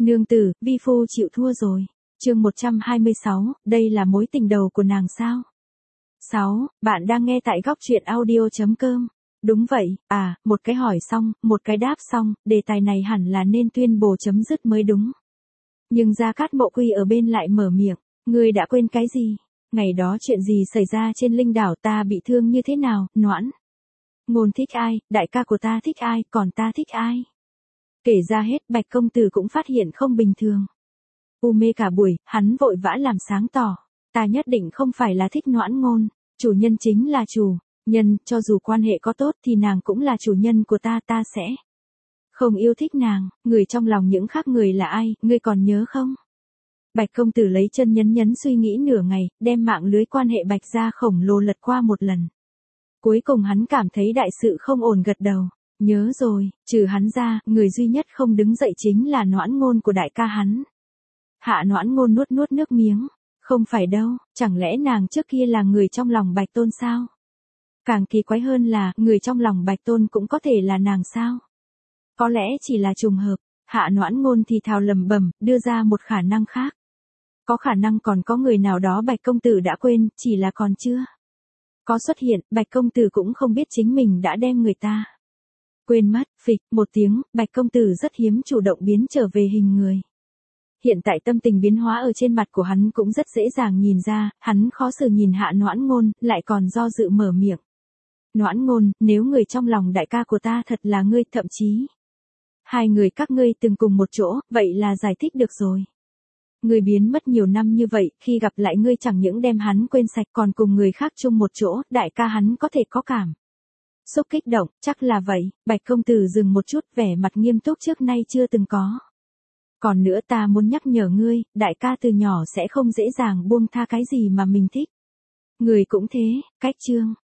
Nương tử, vi phu chịu thua rồi. Chương 126, đây là mối tình đầu của nàng sao? 6. Bạn đang nghe tại góc truyện audio.com. Đúng vậy, một cái hỏi xong, một cái đáp xong, đề tài này hẳn là nên tuyên bố chấm dứt mới đúng. Nhưng Gia Cát Mộ Quy ở bên lại mở miệng, ngươi đã quên cái gì? Ngày đó chuyện gì xảy ra trên linh đảo, ta bị thương như thế nào, Noãn? Ngôn thích ai, đại ca của ta thích ai, còn ta thích ai? Kể ra hết, Bạch công tử cũng phát hiện không bình thường. U mê cả buổi, hắn vội vã làm sáng tỏ, ta nhất định không phải là thích Noãn Ngôn, chủ nhân chính là chủ nhân, cho dù quan hệ có tốt thì nàng cũng là chủ nhân của ta, ta sẽ không yêu thích nàng. Người trong lòng những khác người là ai, ngươi còn nhớ không? Bạch công tử lấy chân nhấn suy nghĩ nửa ngày, đem mạng lưới quan hệ Bạch gia khổng lồ lật qua một lần. Cuối cùng hắn cảm thấy đại sự không ổn, gật đầu. Nhớ rồi, trừ hắn ra, người duy nhất không đứng dậy chính là Noãn Ngôn của đại ca hắn. Hạ Noãn Ngôn nuốt nước miếng. Không phải đâu, chẳng lẽ nàng trước kia là người trong lòng Bạch Tôn sao? Càng kỳ quái hơn là, người trong lòng Bạch Tôn cũng có thể là nàng sao? Có lẽ chỉ là trùng hợp. Hạ Noãn Ngôn thì thào lẩm bẩm, đưa ra một khả năng khác. Có khả năng còn có người nào đó Bạch công tử đã quên, chỉ là còn chưa có xuất hiện, Bạch công tử cũng không biết chính mình đã đem người ta quên mất. Phịch một tiếng, Bạch công tử rất hiếm chủ động biến trở về hình người. Hiện tại tâm tình biến hóa ở trên mặt của hắn cũng rất dễ dàng nhìn ra, hắn khó xử nhìn Hạ Noãn Ngôn, lại còn do dự mở miệng. Noãn Ngôn, nếu người trong lòng đại ca của ta thật là ngươi, thậm chí hai người các ngươi từng cùng một chỗ, vậy là giải thích được rồi. Ngươi biến mất nhiều năm như vậy, khi gặp lại ngươi chẳng những đem hắn quên sạch còn cùng người khác chung một chỗ, đại ca hắn có thể có cảm xúc kích động, chắc là vậy. Bạch công tử dừng một chút, vẻ mặt nghiêm túc trước nay chưa từng có. Còn nữa, ta muốn nhắc nhở ngươi, đại ca từ nhỏ sẽ không dễ dàng buông tha cái gì mà mình thích. Người cũng thế, cách chương.